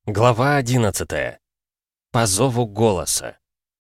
Глава 11. По зову голоса.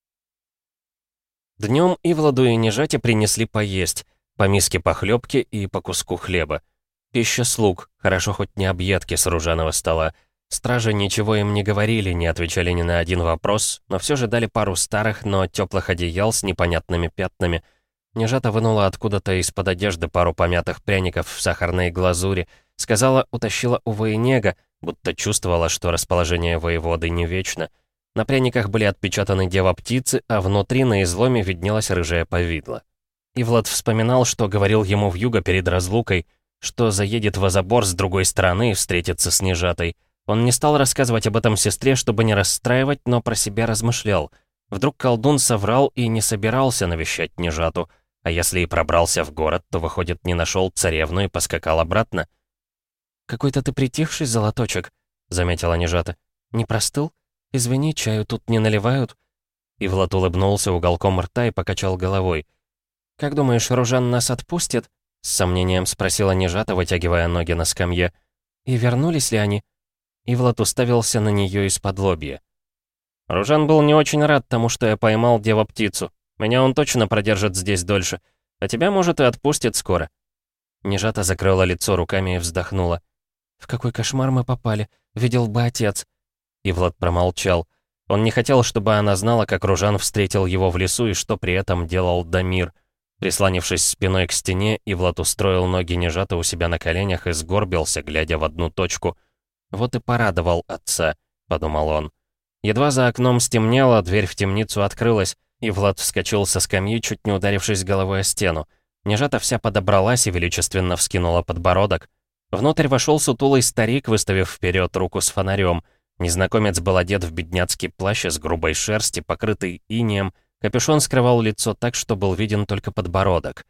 Днем Ивладу и Нежате принесли поесть, по миске похлебки и по куску хлеба. Пища слуг, хорошо хоть не объедки с ружаного стола. Стражи ничего им не говорили, не отвечали ни на один вопрос, но все же дали пару старых, но теплых одеял с непонятными пятнами. Нежата вынула откуда-то из-под одежды пару помятых пряников в сахарной глазури, сказала, утащила у военега, будто чувствовала, что расположение воеводы не вечно. На пряниках были отпечатаны дева-птицы, а внутри на изломе виднелась рыжая повидло. Ивлад вспоминал, что говорил ему вьюга перед разлукой, что заедет в Азабор с другой стороны и встретится с Нежатой. Он не стал рассказывать об этом сестре, чтобы не расстраивать, но про себя размышлял. Вдруг колдун соврал и не собирался навещать Нежату, а если и пробрался в город, то, выходит, не нашел царевну и поскакал обратно. «Какой-то ты притихший, золоточек», — заметила Нежата. «Не простыл? Извини, чаю тут не наливают?» Ивлад улыбнулся уголком рта и покачал головой. «Как думаешь, Ружан нас отпустит?» — с сомнением спросила Нежата, вытягивая ноги на скамье. «И вернулись ли они?» Ивлад уставился на нее из-под лобья. «Ружан был не очень рад тому, что я поймал дева-птицу. Меня он точно продержит здесь дольше. А тебя, может, и отпустит скоро». Нежата закрыла лицо руками и вздохнула. «В какой кошмар мы попали? Видел бы отец». Ивлад промолчал. Он не хотел, чтобы она знала, как Ружан встретил его в лесу и что при этом делал Дамир. Прислонившись спиной к стене, Ивлад устроил ноги Нежаты у себя на коленях и сгорбился, глядя в одну точку. «Вот и порадовал отца», — подумал он. Едва за окном стемнело, дверь в темницу открылась, и Влад вскочил со скамьи, чуть не ударившись головой о стену. Нежата вся подобралась и величественно вскинула подбородок. Внутрь вошел сутулый старик, выставив вперед руку с фонарем. Незнакомец был одет в бедняцкий плащ из грубой шерсти, покрытый инеем. Капюшон скрывал лицо так, что был виден только подбородок.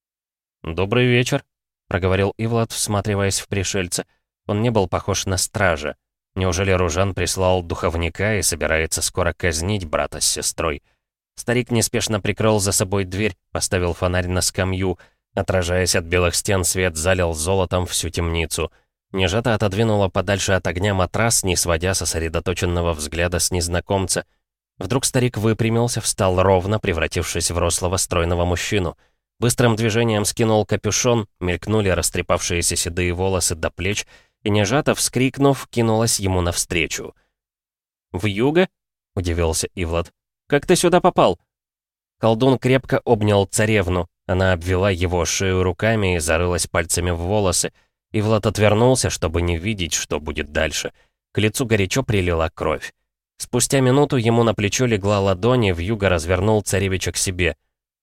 «Добрый вечер», — проговорил Ивлад, всматриваясь в пришельца. Он не был похож на стража. Неужели Ружан прислал духовника и собирается скоро казнить брата с сестрой? Старик неспешно прикрыл за собой дверь, поставил фонарь на скамью. Отражаясь от белых стен, свет залил золотом всю темницу. Нежата отодвинула подальше от огня матрас, не сводя сосредоточенного взгляда с незнакомца. Вдруг старик выпрямился, встал ровно, превратившись в рослого стройного мужчину. Быстрым движением скинул капюшон, мелькнули растрепавшиеся седые волосы до плеч, и Нежата, вскрикнув, кинулась ему навстречу. «Вьюга?» — удивился Ивлад. «Как ты сюда попал?» Колдун крепко обнял царевну. Она обвела его шею руками и зарылась пальцами в волосы. Ивлад отвернулся, чтобы не видеть, что будет дальше. К лицу горячо прилила кровь. Спустя минуту ему на плечо легла ладонь, и Вьюга развернул царевича к себе.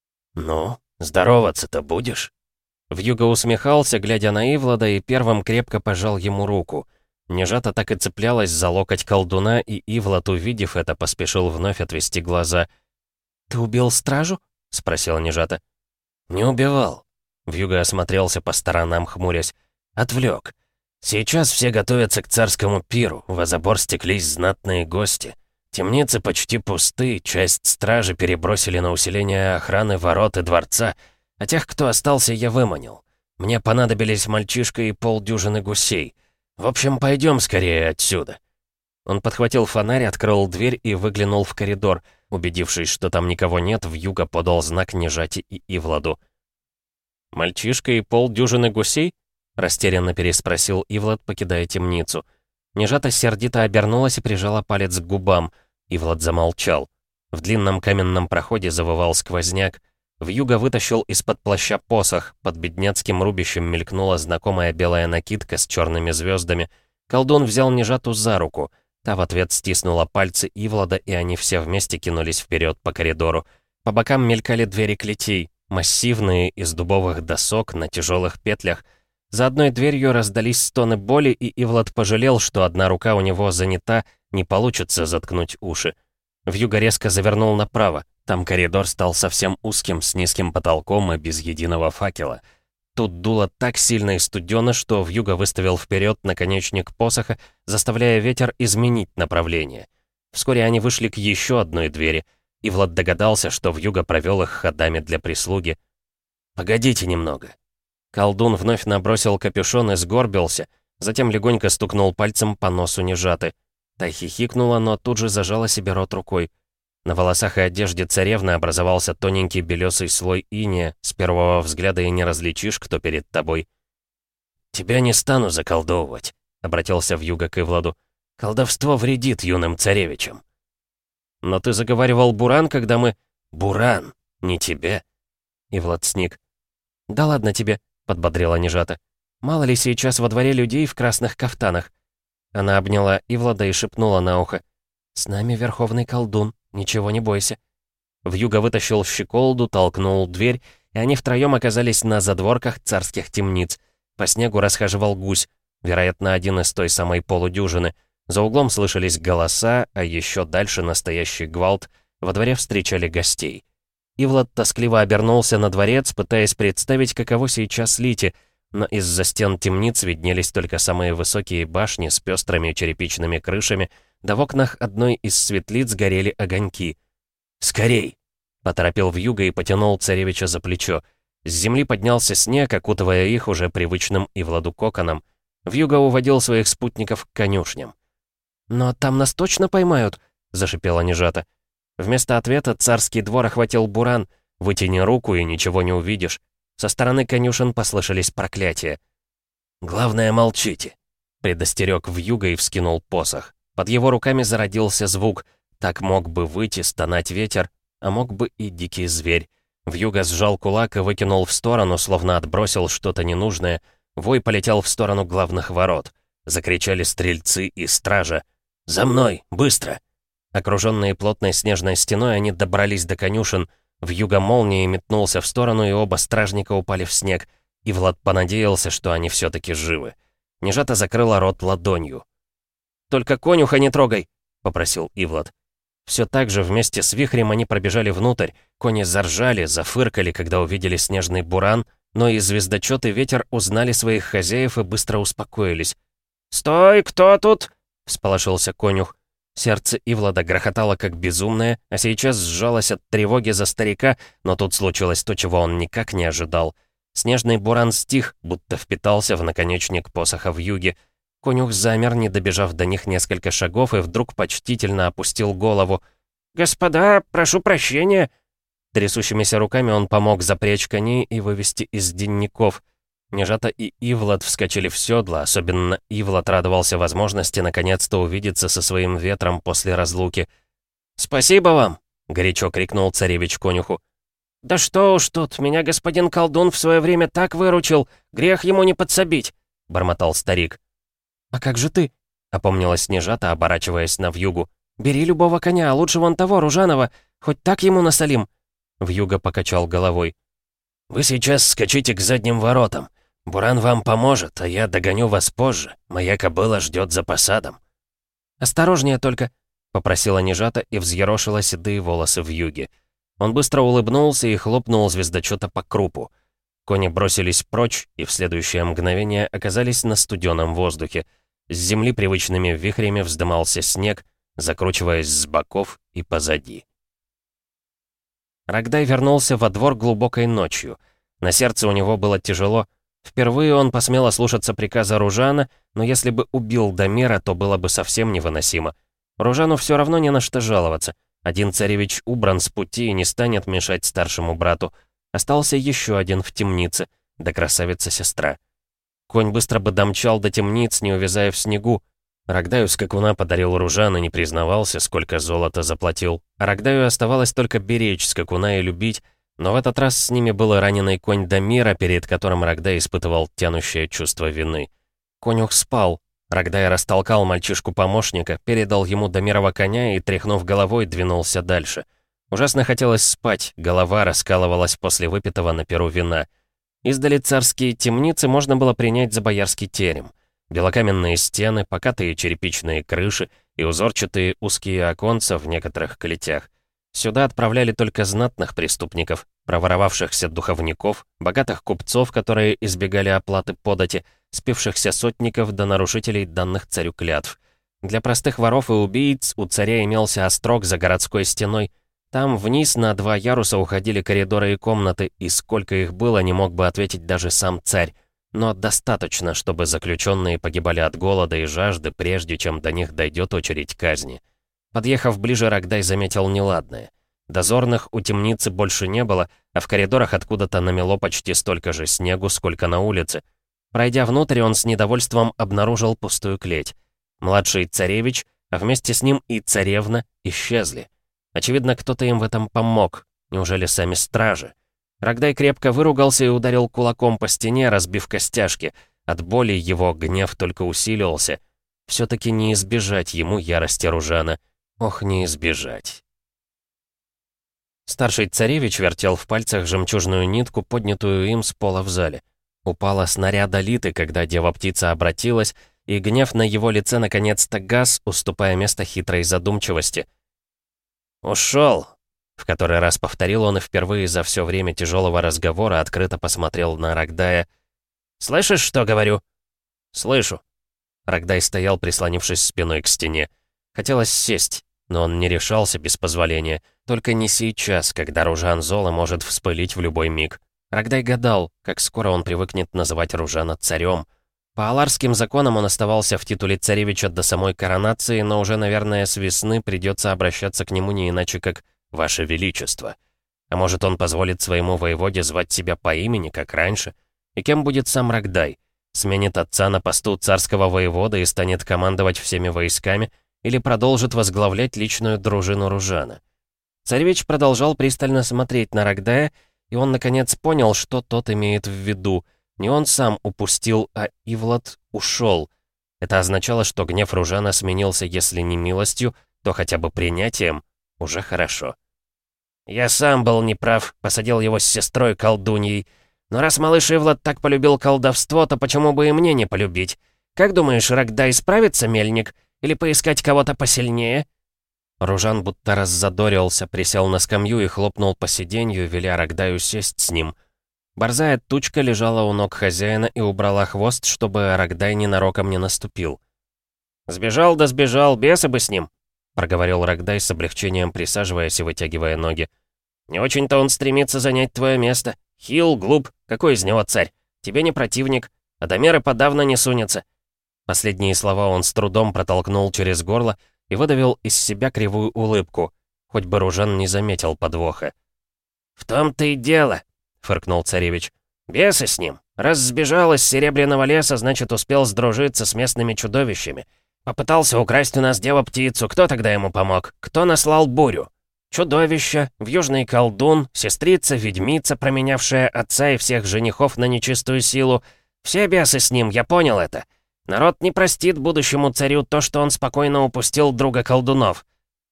«Ну, здороваться-то будешь?» Вьюга усмехался, глядя на Ивлада, и первым крепко пожал ему руку. Нежата так и цеплялась за локоть колдуна, и Ивлад, увидев это, поспешил вновь отвести глаза. «Ты убил стражу?» — спросила Нежата. «Не убивал». Вьюга осмотрелся по сторонам, хмурясь. «Отвлек. Сейчас все готовятся к царскому пиру, в Азабор стеклись знатные гости. Темницы почти пусты, часть стражи перебросили на усиление охраны ворот и дворца, а тех, кто остался, я выманил. Мне понадобились мальчишка и полдюжины гусей. В общем, пойдем скорее отсюда». Он подхватил фонарь, открыл дверь и выглянул в коридор. Убедившись, что там никого нет, Вьюга подал знак Нежате и Ивладу. «Мальчишка и полдюжины гусей?» — растерянно переспросил Ивлад, покидая темницу. Нежата сердито обернулась и прижала палец к губам. Ивлад замолчал. В длинном каменном проходе завывал сквозняк. Вьюга вытащил из-под плаща посох. Под бедняцким рубищем мелькнула знакомая белая накидка с черными звездами. Колдун взял Нежату за руку. Та в ответ стиснула пальцы Ивлада, и они все вместе кинулись вперед по коридору. По бокам мелькали двери клетей, массивные, из дубовых досок, на тяжелых петлях. За одной дверью раздались стоны боли, и Ивлад пожалел, что одна рука у него занята, не получится заткнуть уши. Вьюга резко завернул направо. Там коридор стал совсем узким, с низким потолком и без единого факела. Тут дуло так сильно и студено, что Вьюга выставил вперед наконечник посоха, заставляя ветер изменить направление. Вскоре они вышли к еще одной двери, и Влад догадался, что Вьюга провел их ходами для прислуги. «Погодите немного». Колдун вновь набросил капюшон и сгорбился, затем легонько стукнул пальцем по носу Нежаты. Та хихикнула, но тут же зажала себе рот рукой. На волосах и одежде царевны образовался тоненький белесый слой иния, с первого взгляда и не различишь, кто перед тобой. «Тебя не стану заколдовывать», — обратился вьюга к Ивладу. «Колдовство вредит юным царевичам». «Но ты заговаривал Буран, когда мы...» «Буран, не тебе». Ивлад сник. «Да ладно тебе», — подбодрила Нежата. «Мало ли сейчас во дворе людей в красных кафтанах». Она обняла Ивлада и шепнула на ухо. «С нами верховный колдун, ничего не бойся». Вьюга вытащил щеколду, толкнул дверь, и они втроем оказались на задворках царских темниц. По снегу расхаживал гусь, вероятно, один из той самой полудюжины. За углом слышались голоса, а еще дальше настоящий гвалт. Во дворе встречали гостей. Ивлад тоскливо обернулся на дворец, пытаясь представить, каково сейчас Лите, но из-за стен темниц виднелись только самые высокие башни с пестрыми черепичными крышами, да в окнах одной из светлиц горели огоньки. «Скорей!» — поторопил вьюга и потянул царевича за плечо. С земли поднялся снег, окутывая их уже привычным Ивладу коконом. Вьюга уводил своих спутников к конюшням. «Но там нас точно поймают?» — зашипела Нежата. Вместо ответа царский двор охватил буран. Вытяни руку, и ничего не увидишь. Со стороны конюшен послышались проклятия. «Главное, молчите», — предостерег вьюга и вскинул посох. Под его руками зародился звук. Так мог бы выйти, стонать ветер, а мог бы и дикий зверь. Вьюга сжал кулак и выкинул в сторону, словно отбросил что-то ненужное. Вой полетел в сторону главных ворот. Закричали стрельцы и стража. «За мной! Быстро!» Окруженные плотной снежной стеной, они добрались до конюшен. Вьюга молнией метнулся в сторону, и оба стражника упали в снег. И Влад понадеялся, что они все-таки живы. Нежата закрыла рот ладонью. «Только конюха не трогай!» — попросил Ивлад. Все так же вместе с вихрем они пробежали внутрь. Кони заржали, зафыркали, когда увидели снежный буран, но и звездочет и ветер узнали своих хозяев и быстро успокоились. «Стой, кто тут?» — всполошился конюх. Сердце Ивлада грохотало как безумное, а сейчас сжалось от тревоги за старика, но тут случилось то, чего он никак не ожидал. Снежный буран стих, будто впитался в наконечник посоха вьюги. Конюх замер, не добежав до них несколько шагов, и вдруг почтительно опустил голову. «Господа, прошу прощения!» Трясущимися руками он помог запрячь коней и вывести из денников. Нежата и Ивлад вскочили в седло, особенно Ивлад радовался возможности наконец-то увидеться со своим ветром после разлуки. «Спасибо вам!» — горячо крикнул царевич конюху. «Да что уж тут, меня господин колдун в свое время так выручил, грех ему не подсобить!» — бормотал старик. «А как же ты?» — опомнилась Нежата, оборачиваясь на вьюгу. «Бери любого коня, а лучше вон того, Ружанова, хоть так ему насолим!» Вьюга покачал головой. «Вы сейчас скачите к задним воротам. Буран вам поможет, а я догоню вас позже. Моя кобыла ждет за посадом». «Осторожнее только», — попросила Нежата и взъерошила седые волосы вьюги. Он быстро улыбнулся и хлопнул звездочета по крупу. Кони бросились прочь и в следующее мгновение оказались на студеном воздухе. С земли привычными вихрями вздымался снег, закручиваясь с боков и позади. Рогдай вернулся во двор глубокой ночью. На сердце у него было тяжело. Впервые он посмел ослушаться приказа Ружана, но если бы убил Дамира, то было бы совсем невыносимо. Ружану все равно не на что жаловаться. Один царевич убран с пути и не станет мешать старшему брату. Остался еще один в темнице, да красавица-сестра. Конь быстро бы домчал до темниц, не увязая в снегу. Рогдаю скакуна подарил Ружан и не признавался, сколько золота заплатил. А Рогдаю оставалось только беречь скакуна и любить, но в этот раз с ними был раненый конь Дамира, перед которым Рогдай испытывал тянущее чувство вины. Конюх спал. Рогдай растолкал мальчишку-помощника, передал ему Дамирова коня и, тряхнув головой, двинулся дальше. Ужасно хотелось спать, голова раскалывалась после выпитого на перу вина. Издали царские темницы можно было принять за боярский терем. Белокаменные стены, покатые черепичные крыши и узорчатые узкие оконца в некоторых клетях. Сюда отправляли только знатных преступников, проворовавшихся духовников, богатых купцов, которые избегали оплаты подати, спившихся сотников до нарушителей данных царю клятв. Для простых воров и убийц у царя имелся острог за городской стеной. Там вниз на 2 яруса уходили коридоры и комнаты, и сколько их было, не мог бы ответить даже сам царь. но достаточно, чтобы заключенные погибали от голода и жажды, прежде чем до них дойдет очередь казни. Подъехав ближе, Рогдай заметил неладное. Дозорных у темницы больше не было, а в коридорах откуда-то намело почти столько же снегу, сколько на улице. Пройдя внутрь, он с недовольством обнаружил пустую клеть. Младший царевич, а вместе с ним и царевна, исчезли. Очевидно, кто-то им в этом помог. Неужели сами стражи? Рогдай крепко выругался и ударил кулаком по стене, разбив костяшки. От боли его гнев только усилился. Все-таки не избежать ему ярости Ружана. Ох, не избежать. Старший царевич вертел в пальцах жемчужную нитку, поднятую им с пола в зале. Упала снаряда Литы, когда дева-птица обратилась, и гнев на его лице наконец-то гас, уступая место хитрой задумчивости. «Ушел!» — в который раз повторил он и впервые за все время тяжелого разговора открыто посмотрел на Рогдая. «Слышишь, что говорю?» «Слышу». Рогдай стоял, прислонившись спиной к стене. Хотелось сесть, но он не решался без позволения. Только не сейчас, когда Ружан Зола может вспылить в любой миг. Рогдай гадал, как скоро он привыкнет называть Ружана царем. По аларским законам он оставался в титуле царевича до самой коронации, но уже, наверное, с весны придется обращаться к нему не иначе, как «Ваше Величество». А может, он позволит своему воеводе звать себя по имени, как раньше? И кем будет сам Рогдай? Сменит отца на посту царского воевода и станет командовать всеми войсками, или продолжит возглавлять личную дружину Ружана? Царевич продолжал пристально смотреть на Рогдая, и он, наконец, понял, что тот имеет в виду. Не он сам упустил, а Ивлад ушел. Это означало, что гнев Ружана сменился, если не милостью, то хотя бы принятием. Уже хорошо. «Я сам был неправ, посадил его с сестрой-колдуньей. Но раз малыш Ивлад так полюбил колдовство, то почему бы и мне не полюбить? Как думаешь, Рогдай справится, мельник? Или поискать кого-то посильнее?» Ружан будто раззадорился, присел на скамью и хлопнул по сиденью, веля Рогдаю сесть с ним. Борзая тучка лежала у ног хозяина и убрала хвост, чтобы Рогдай ненароком не наступил. «Сбежал да сбежал, бесы бы с ним», — проговорил Рогдай с облегчением, присаживаясь и вытягивая ноги. «Не очень-то он стремится занять твое место. Хил, глуп, какой из него царь? Тебе не противник, а до меры подавно не сунется». Последние слова он с трудом протолкнул через горло и выдавил из себя кривую улыбку. Хоть бы Ружан не заметил подвоха. «В том-то и дело», — фыркнул царевич. «Бесы с ним. Раз сбежал из Серебряного леса, значит, успел сдружиться с местными чудовищами. Попытался украсть у нас дева-птицу. Кто тогда ему помог? Кто наслал бурю? Чудовище, вьюжный колдун, сестрица-ведьмица, променявшая отца и всех женихов на нечистую силу. Все бесы с ним, я понял это. Народ не простит будущему царю то, что он спокойно упустил друга колдунов.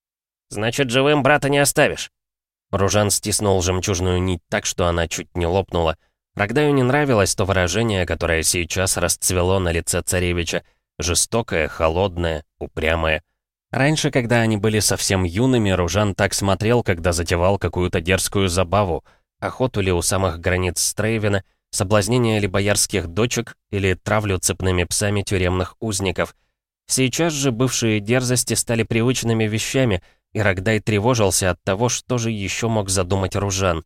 Значит, живым брата не оставишь». Ружан стиснул жемчужную нить так, что она чуть не лопнула. Рогдаю не нравилось то выражение, которое сейчас расцвело на лице царевича. Жестокое, холодное, упрямое. Раньше, когда они были совсем юными, Ружан так смотрел, когда затевал какую-то дерзкую забаву. Охоту ли у самых границ Стрейвена, соблазнение ли боярских дочек или травлю цепными псами тюремных узников. Сейчас же бывшие дерзости стали привычными вещами, и Рогдай тревожился от того, что же еще мог задумать Ружан.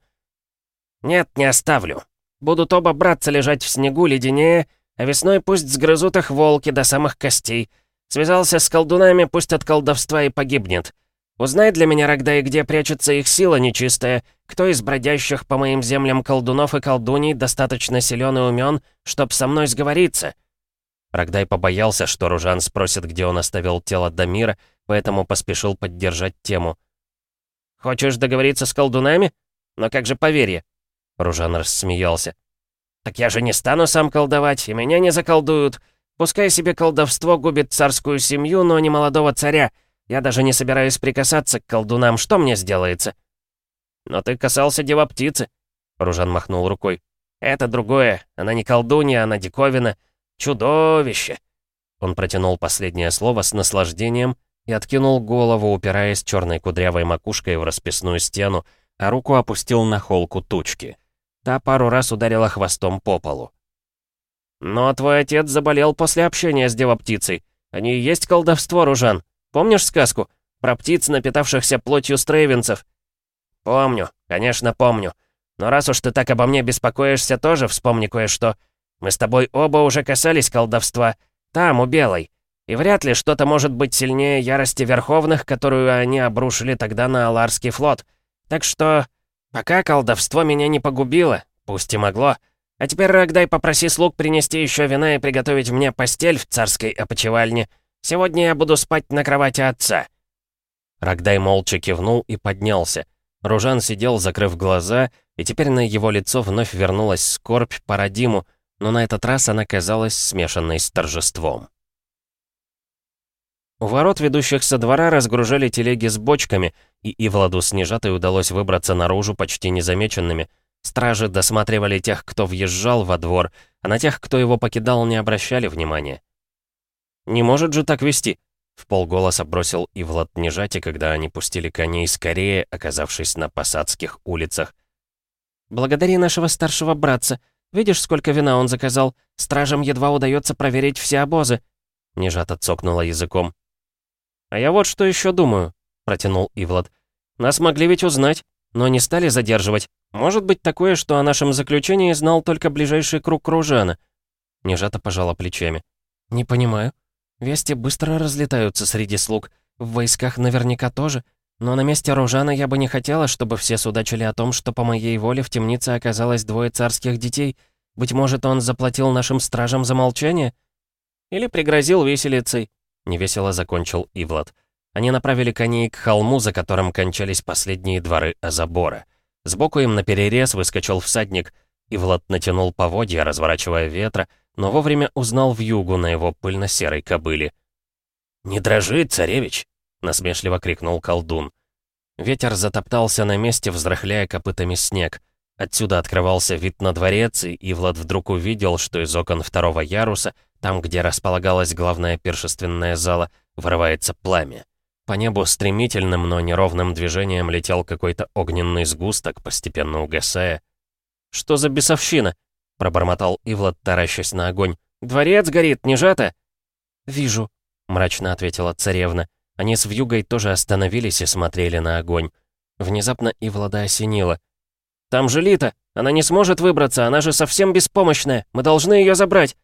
«Нет, не оставлю. Будут оба братца лежать в снегу леденее, а весной пусть сгрызут их волки до самых костей. Связался с колдунами, пусть от колдовства и погибнет. Узнай для меня, Рогдай, где прячется их сила нечистая, кто из бродящих по моим землям колдунов и колдуней достаточно силен и умен, чтоб со мной сговориться». Рогдай побоялся, что Ружан спросит, где он оставил тело Дамира, поэтому поспешил поддержать тему. «Хочешь договориться с колдунами? Но как же поверье?» Ружан рассмеялся. «Так я же не стану сам колдовать, и меня не заколдуют. Пускай себе колдовство губит царскую семью, но не молодого царя. Я даже не собираюсь прикасаться к колдунам, что мне сделается?» «Но ты касался дева-птицы», — Ружан махнул рукой. «Это другое. Она не колдунья, она диковина. Чудовище!» Он протянул последнее слово с наслаждением и откинул голову, упираясь черной кудрявой макушкой в расписную стену, а руку опустил на холку тучки. Та пару раз ударила хвостом по полу. «Но твой отец заболел после общения с дева-птицей. Они и есть колдовство, Ружан. Помнишь сказку? Про птиц, напитавшихся плотью стрейвенцев?» «Помню, конечно, помню. Но раз уж ты так обо мне беспокоишься, тоже вспомни кое-что. Мы с тобой оба уже касались колдовства. Там, у Белой. И вряд ли что-то может быть сильнее ярости Верховных, которую они обрушили тогда на Аларский флот. Так что, пока колдовство меня не погубило, пусть и могло. А теперь, Рогдай, попроси слуг принести еще вина и приготовить мне постель в царской опочивальне. Сегодня я буду спать на кровати отца». Рогдай молча кивнул и поднялся. Ружан сидел, закрыв глаза, и теперь на его лицо вновь вернулась скорбь по Радиму, но на этот раз она казалась смешанной с торжеством. У ворот, ведущих со двора, разгружали телеги с бочками, и Ивладу с Нежатой удалось выбраться наружу почти незамеченными. Стражи досматривали тех, кто въезжал во двор, а на тех, кто его покидал, не обращали внимания. «Не может же так вести!» — вполголоса бросил Ивлад Нежате, когда они пустили коней скорее, оказавшись на посадских улицах. «Благодари нашего старшего братца. Видишь, сколько вина он заказал? Стражам едва удается проверить все обозы». Нежата цокнула языком. «А я вот что еще думаю», — протянул Ивлад. «Нас могли ведь узнать, но не стали задерживать. Может быть такое, что о нашем заключении знал только ближайший круг Ружана». Нежата пожала плечами. «Не понимаю. Вести быстро разлетаются среди слуг. В войсках наверняка тоже. Но на месте Ружана я бы не хотела, чтобы все судачили о том, что по моей воле в темнице оказалось 2 царских детей. Быть может, он заплатил нашим стражам за молчание? Или пригрозил виселицей?» Невесело закончил Ивлад. Они направили коней к холму, за которым кончались последние дворы Азабора. Сбоку им наперерез выскочил всадник. Ивлад натянул поводья, разворачивая ветра, но вовремя узнал вьюгу на его пыльно-серой кобыле. «Не дрожи, царевич!» — насмешливо крикнул колдун. Ветер затоптался на месте, взрыхляя копытами снег. Отсюда открывался вид на дворец, и Ивлад вдруг увидел, что из окон 2-го яруса, там, где располагалась главная пиршественная зала, вырывается пламя. По небу стремительным, но неровным движением летел какой-то огненный сгусток, постепенно угасая. «Что за бесовщина?» — пробормотал Ивлад, таращась на огонь. «Дворец горит, Нежата?» «Вижу», — мрачно ответила царевна. Они с вьюгой тоже остановились и смотрели на огонь. Внезапно Ивлада осенило. «Там же Лита! Она не сможет выбраться, она же совсем беспомощная! Мы должны ее забрать!»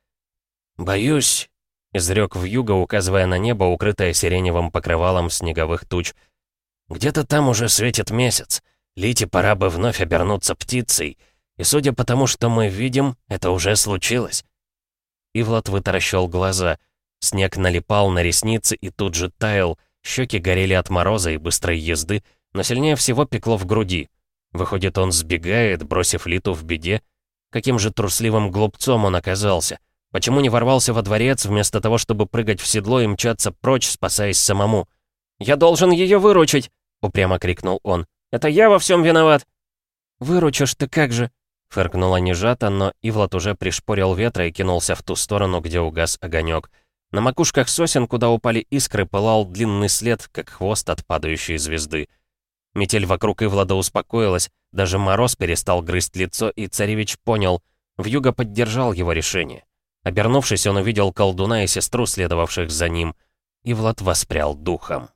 «Боюсь», — изрек вьюга, указывая на небо, укрытое сиреневым покрывалом снеговых туч. «Где-то там уже светит месяц. Лите пора бы вновь обернуться птицей. И судя по тому, что мы видим, это уже случилось». Ивлад вытаращил глаза. Снег налипал на ресницы и тут же таял. Щеки горели от мороза и быстрой езды, но сильнее всего пекло в груди. Выходит, он сбегает, бросив Литу в беде? Каким же трусливым глупцом он оказался? Почему не ворвался во дворец, вместо того, чтобы прыгать в седло и мчаться прочь, спасаясь самому? «Я должен ее выручить!» — упрямо крикнул он. «Это я во всем виноват!» «Выручишь ты как же!» — фыркнула Нежата, но Ивлад уже пришпорил ветра и кинулся в ту сторону, где угас огонек. На макушках сосен, куда упали искры, пылал длинный след, как хвост от падающей звезды. Метель вокруг Ивлада успокоилась, даже мороз перестал грызть лицо, и царевич понял, вьюга поддержал его решение. Обернувшись, он увидел колдуна и сестру, следовавших за ним. Ивлад воспрял духом.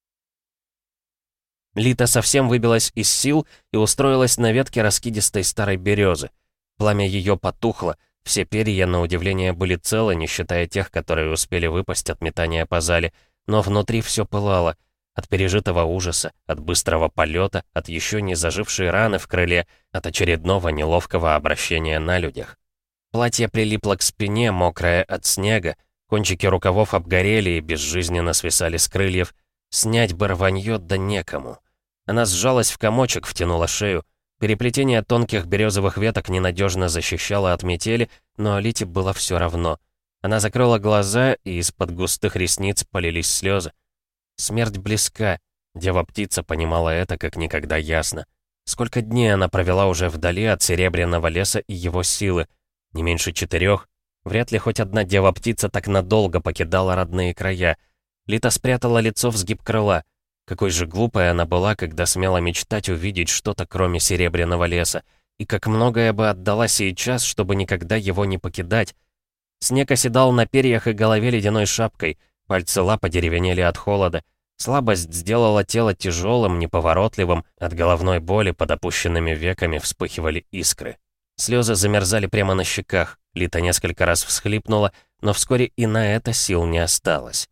Лита совсем выбилась из сил и устроилась на ветке раскидистой старой березы. Пламя ее потухло, все перья, на удивление, были целы, не считая тех, которые успели выпасть от метания по зале, но внутри все пылало. От пережитого ужаса, от быстрого полета, от еще не зажившей раны в крыле, от очередного неловкого обращения на людях. Платье прилипло к спине, мокрое от снега, кончики рукавов обгорели и безжизненно свисали с крыльев. Снять бы рванье, да некому. Она сжалась в комочек, втянула шею. Переплетение тонких березовых веток ненадежно защищало от метели, но Лите было все равно. Она закрыла глаза, и из-под густых ресниц полились слезы. Смерть близка. Дева-птица понимала это как никогда ясно. Сколько дней она провела уже вдали от Серебряного леса и его силы? Не меньше 4. Вряд ли хоть одна дева-птица так надолго покидала родные края. Лита спрятала лицо в сгиб крыла. Какой же глупой она была, когда смела мечтать увидеть что-то, кроме Серебряного леса. И как многое бы отдала сейчас, чтобы никогда его не покидать. Снег оседал на перьях и голове ледяной шапкой. Пальцы лап одеревенели от холода. Слабость сделала тело тяжелым, неповоротливым. От головной боли под опущенными веками вспыхивали искры. Слезы замерзали прямо на щеках. Лита несколько раз всхлипнула, но вскоре и на это сил не осталось.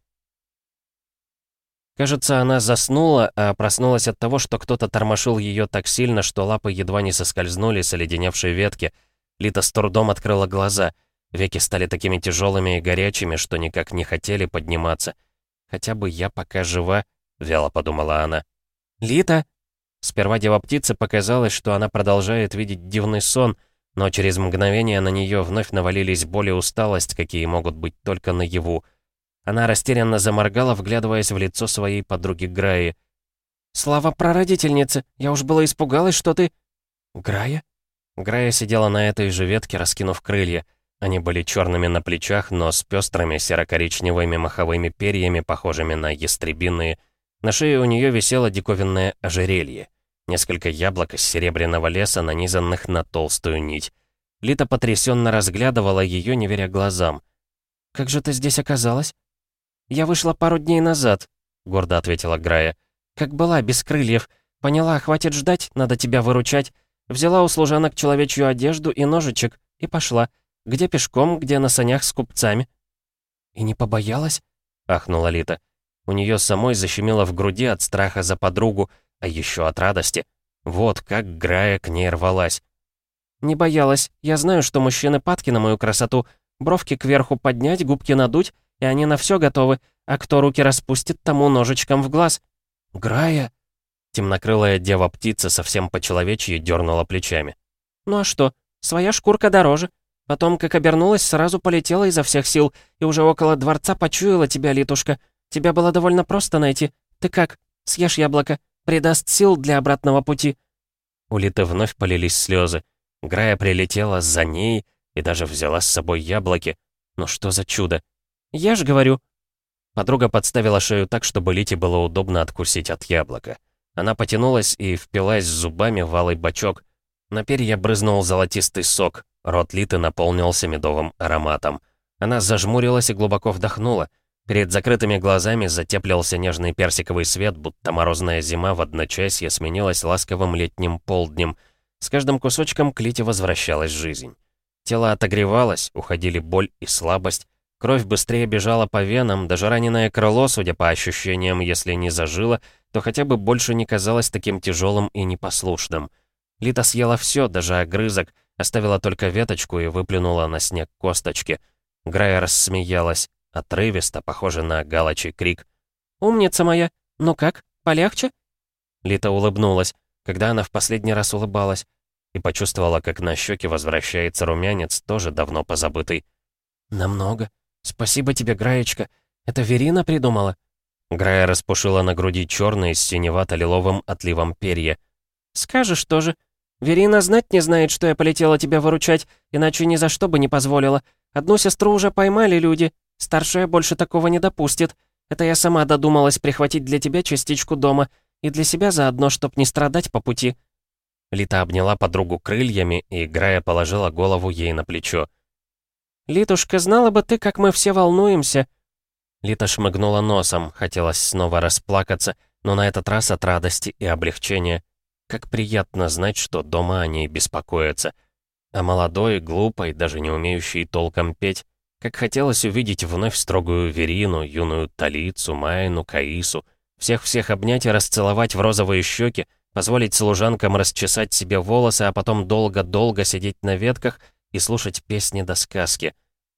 Кажется, она заснула, а проснулась от того, что кто-то тормошил ее так сильно, что лапы едва не соскользнули с оледеневшей ветки. Лита с трудом открыла глаза. Веки стали такими тяжелыми и горячими, что никак не хотели подниматься. «Хотя бы я пока жива», — вяло подумала она. «Лита!» Сперва дева-птице показалось, что она продолжает видеть дивный сон, но через мгновение на нее вновь навалились боль и усталость, какие могут быть только наяву. Она растерянно заморгала, вглядываясь в лицо своей подруги Граи. «Слава прародительнице! Я уж было испугалась, что ты...» «Грая?» Грая сидела на этой же ветке, раскинув крылья. Они были черными на плечах, но с пестрыми серо-коричневыми маховыми перьями, похожими на ястребиные. На шее у нее висело диковинное ожерелье. Несколько яблок из серебряного леса, нанизанных на толстую нить. Лита потрясенно разглядывала ее, не веря глазам. «Как же ты здесь оказалась?» «Я вышла пару дней назад», — гордо ответила Грая. «Как была, без крыльев. Поняла, хватит ждать, надо тебя выручать. Взяла у служанок человечью одежду и ножичек и пошла. Где пешком, где на санях с купцами». «И не побоялась?» — ахнула Лита. У нее самой защемило в груди от страха за подругу, а еще от радости. Вот как Грая к ней рвалась. «Не боялась. Я знаю, что мужчины падки на мою красоту. Бровки кверху поднять, губки надуть, и они на все готовы, а кто руки распустит, тому ножичком в глаз». «Грая!» Темнокрылая дева-птица совсем по-человечьи дернула плечами. «Ну а что? Своя шкурка дороже. Потом, как обернулась, сразу полетела изо всех сил, и уже около дворца почуяла тебя, Литушка. Тебя было довольно просто найти. Ты как? Съешь яблоко. Придаст сил для обратного пути». У Литы вновь полились слезы. Грая прилетела за ней и даже взяла с собой яблоки. Ну что за чудо? «Я ж говорю». Подруга подставила шею так, чтобы Лите было удобно откусить от яблока. Она потянулась и впилась зубами в алый бочок. На перья брызнул золотистый сок. Рот Литы наполнился медовым ароматом. Она зажмурилась и глубоко вдохнула. Перед закрытыми глазами затеплился нежный персиковый свет, будто морозная зима в одночасье сменилась ласковым летним полднем. С каждым кусочком к Лите возвращалась жизнь. Тело отогревалось, уходили боль и слабость. Кровь быстрее бежала по венам, даже раненое крыло, судя по ощущениям, если не зажило, то хотя бы больше не казалось таким тяжелым и непослушным. Лита съела все, даже огрызок, оставила только веточку и выплюнула на снег косточки. Грая рассмеялась, отрывисто, похоже на галочий крик. «Умница моя! Ну как, полегче?» Лита улыбнулась, когда она в последний раз улыбалась, и почувствовала, как на щеке возвращается румянец, тоже давно позабытый. «Намного. Спасибо тебе, Граечка. Это Верина придумала?» Грая распушила на груди черные с синевато-лиловым отливом перья. «Скажешь тоже. Верина знать не знает, что я полетела тебя выручать, иначе ни за что бы не позволила. Одну сестру уже поймали люди. Старшая больше такого не допустит. Это я сама додумалась прихватить для тебя частичку дома. И для себя заодно, чтоб не страдать по пути». Лита обняла подругу крыльями, и Грая положила голову ей на плечо. «Литушка, знала бы ты, как мы все волнуемся». Лита шмыгнула носом, хотелось снова расплакаться, но на этот раз от радости и облегчения. Как приятно знать, что дома о ней беспокоятся. А молодой, глупой, даже не умеющей толком петь, как хотелось увидеть вновь строгую Верину, юную Талицу, Майну, Каису, всех-всех обнять и расцеловать в розовые щеки, позволить служанкам расчесать себе волосы, а потом долго-долго сидеть на ветках и слушать песни до сказки.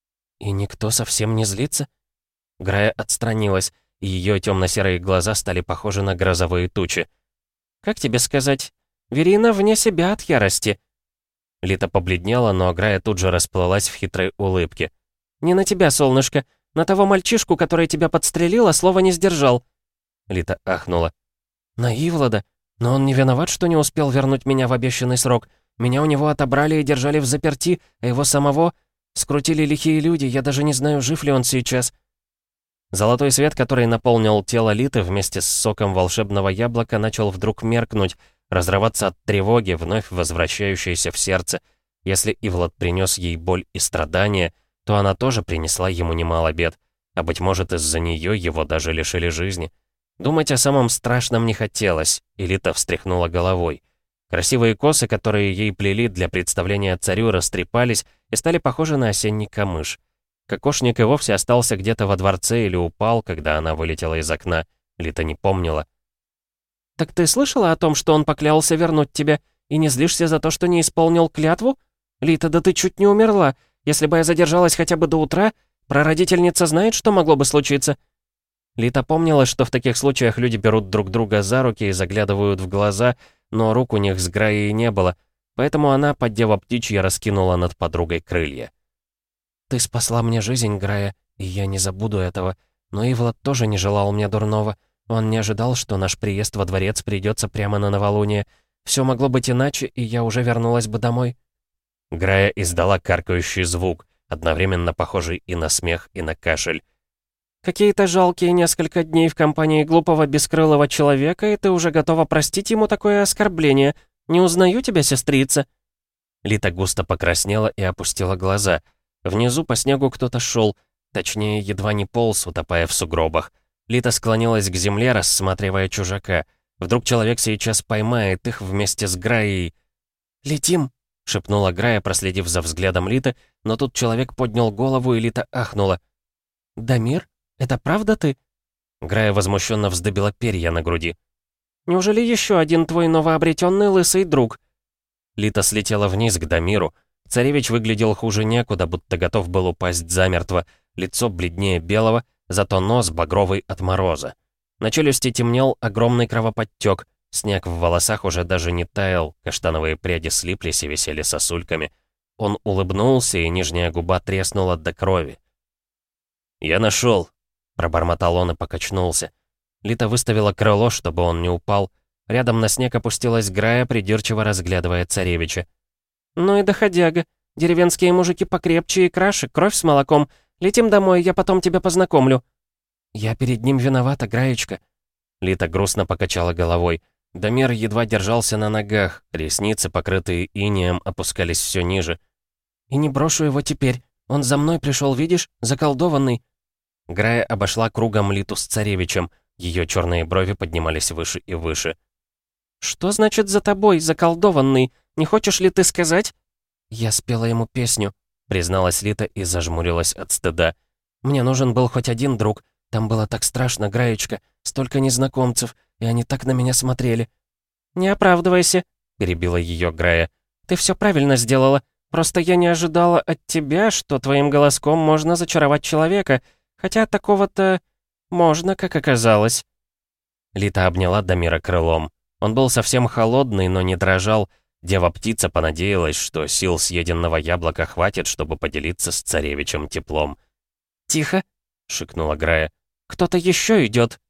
«И никто совсем не злится?» Грая отстранилась, и ее темно-серые глаза стали похожи на грозовые тучи. «Как тебе сказать? Верина вне себя от ярости». Лита побледнела, но Грая тут же расплылась в хитрой улыбке. «Не на тебя, солнышко. На того мальчишку, который тебя подстрелил, а слова не сдержал». Лита ахнула. «На Ивлада? Но он не виноват, что не успел вернуть меня в обещанный срок. Меня у него отобрали и держали взаперти, а его самого скрутили лихие люди, я даже не знаю, жив ли он сейчас». Золотой свет, который наполнил тело Литы вместе с соком волшебного яблока, начал вдруг меркнуть, разрываться от тревоги, вновь возвращающейся в сердце. Если Ивлад принес ей боль и страдания, то она тоже принесла ему немало бед, а, быть может, из-за нее его даже лишили жизни. Думать о самом страшном не хотелось, и Лита встряхнула головой. Красивые косы, которые ей плели для представления царю, растрепались и стали похожи на осенний камыш. Кокошник и вовсе остался где-то во дворце или упал, когда она вылетела из окна. Лита не помнила. «Так ты слышала о том, что он поклялся вернуть тебя, и не злишься за то, что не исполнил клятву? Лита, да ты чуть не умерла. Если бы я задержалась хотя бы до утра, прародительница знает, что могло бы случиться». Лита помнила, что в таких случаях люди берут друг друга за руки и заглядывают в глаза, но рук у них с Граей не было, поэтому она, поддев птичья, раскинула над подругой крылья. «Ты спасла мне жизнь, Грая, и я не забуду этого. Но Ивлад тоже не желал мне дурного. Он не ожидал, что наш приезд во дворец придется прямо на новолуние. Все могло быть иначе, и я уже вернулась бы домой». Грая издала каркающий звук, одновременно похожий и на смех, и на кашель. «Какие-то жалкие несколько дней в компании глупого бескрылого человека, и ты уже готова простить ему такое оскорбление. Не узнаю тебя, сестрица». Лита густо покраснела и опустила глаза. Внизу по снегу кто-то шел, точнее, едва не полз, утопая в сугробах. Лита склонилась к земле, рассматривая чужака. Вдруг человек сейчас поймает их вместе с Граей. «Летим!» — шепнула Грая, проследив за взглядом Литы, но тут человек поднял голову, и Лита ахнула. «Дамир? Это правда ты?» Грая возмущенно вздыбила перья на груди. «Неужели еще один твой новообретенный лысый друг?» Лита слетела вниз к Дамиру. Царевич выглядел хуже некуда, будто готов был упасть замертво. Лицо бледнее белого, зато нос багровый от мороза. На челюсти темнел огромный кровоподтек. Снег в волосах уже даже не таял, каштановые пряди слиплись и висели сосульками. Он улыбнулся, и нижняя губа треснула до крови. «Я нашел», — пробормотал он и покачнулся. Лита выставила крыло, чтобы он не упал. Рядом на снег опустилась Грая, придирчиво разглядывая царевича. «Ну и доходяга. Деревенские мужики покрепче и краше, кровь с молоком. Летим домой, я потом тебя познакомлю». «Я перед ним виновата, Граечка». Лита грустно покачала головой. Дамир едва держался на ногах, ресницы, покрытые инеем, опускались все ниже. «И не брошу его теперь. Он за мной пришел, видишь, заколдованный». Грая обошла кругом Литу с царевичем. Ее черные брови поднимались выше и выше. «Что значит за тобой, заколдованный? Не хочешь ли ты сказать?» «Я спела ему песню», — призналась Лита и зажмурилась от стыда. «Мне нужен был хоть один друг. Там было так страшно, Граечка. Столько незнакомцев, и они так на меня смотрели». «Не оправдывайся», — перебила ее Грая. «Ты все правильно сделала. Просто я не ожидала от тебя, что твоим голоском можно зачаровать человека. Хотя такого-то можно, как оказалось». Лита обняла Дамира крылом. Он был совсем холодный, но не дрожал. Дева-птица понадеялась, что сил съеденного яблока хватит, чтобы поделиться с царевичем теплом. «Тихо!» — шикнула Грая. «Кто-то еще идет!»